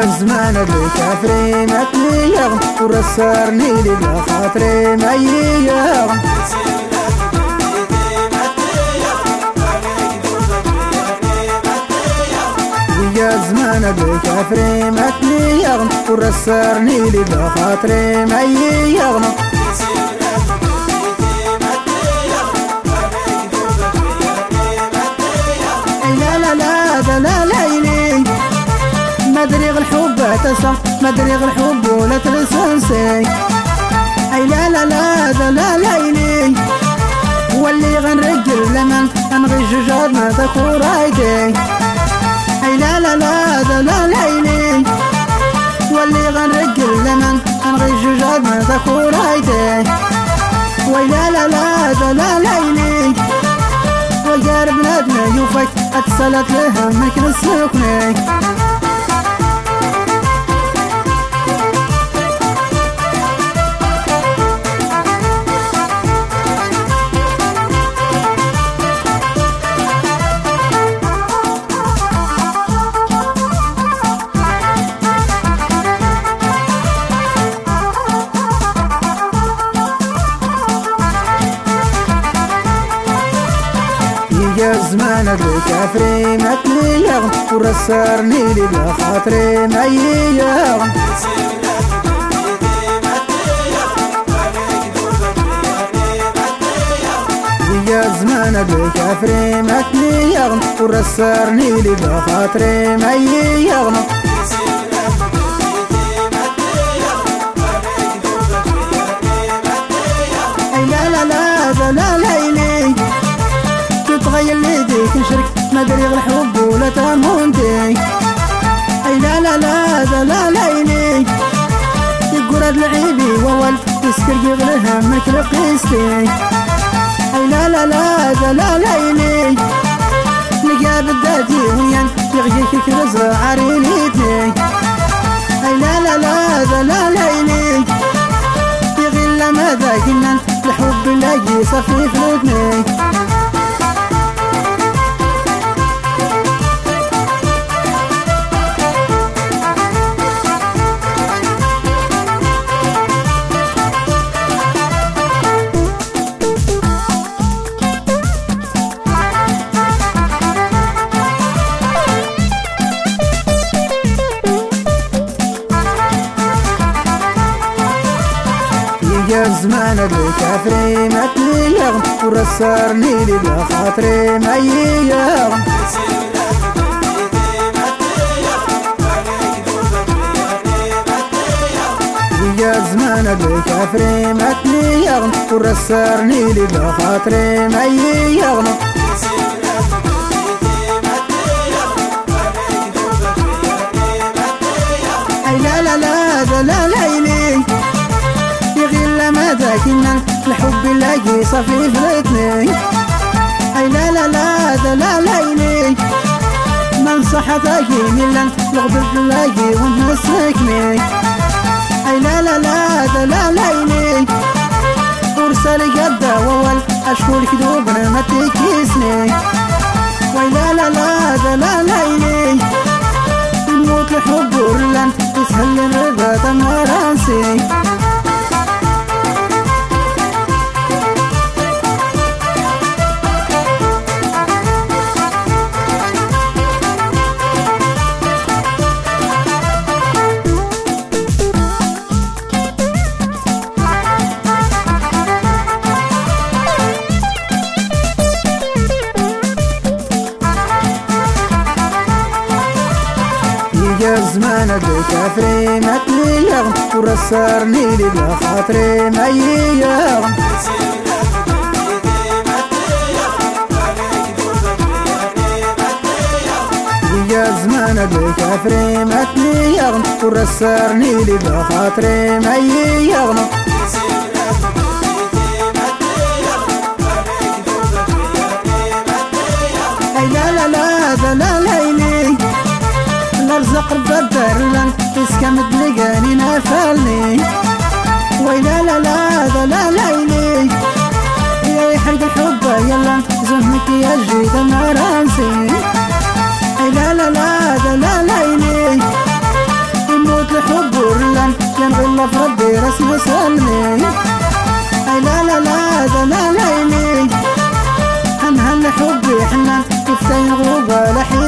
زمان الكافري ما تليغ ورسرني لي خاطري ما ييغ يا زمان الكافري ما تليغ ورسرني لي خاطري ما ييغ لا ليلي مدري الحب تسع مدري الحب ولا تنسى اي لا ليلي واللي غنرجل لمن انغي جوجاد ما تكون رايدي اي لا ليلي واللي غنرجل لمن انغي جوجاد ما تكون رايدي ويلا لا ليلي وقار بلادنا يوفك اتصلت لهمك نسلكني يا زمان الكافري ما تليغ ورسرني لي خاطري ما ييغ يا زمان الكافري ما تليغ ورسرني لي خاطري ما ييغ لا ليلي تغير ليديك نشرك مدري الحب ولا تموندي اي لا ليلي يقول هاد العيبي وول تسكر يغلى همك لقيستي اي لا ليلي لقى بالدادي وين يغيك كرز عرينيتني اي لا ليلي يغلى ماذا قلنا الحب لاقي صفي فلتني يا زمان الكافري ما تليغ ورسرني لي خاطري ما ييغ يا زمان الكافري ما تليغ ورسرني لي خاطري ما ييغ اي لا ليلي يغير ماذا كنا الحب لاقي صفي فلتني اي لا ليلي من صحتك ملا يغبر لاقي ونسكني اي لا ليلي ورسل قد وول اشكو الكذوب ما تكيسني ويلا لا ليلي يموت الحب ورلان يسهل الرضا تمرانسي يا زمان الكافري ما تليغ ورسرني لي خاطري ما ييغ يا زمان الكافري ما تليغ ورسرني لي خاطري ما ييغ اي لا ليلي نرزق الدار لن تسكم تلقاني نافلني ويلا لا ليلي يا يحرق الحب يلا زهمك يا جيد مرانسي لا ليلي الناس مسلمين. اي لا لا لا ده انا ليلي هن حبي حنان كفتين غوبة لحين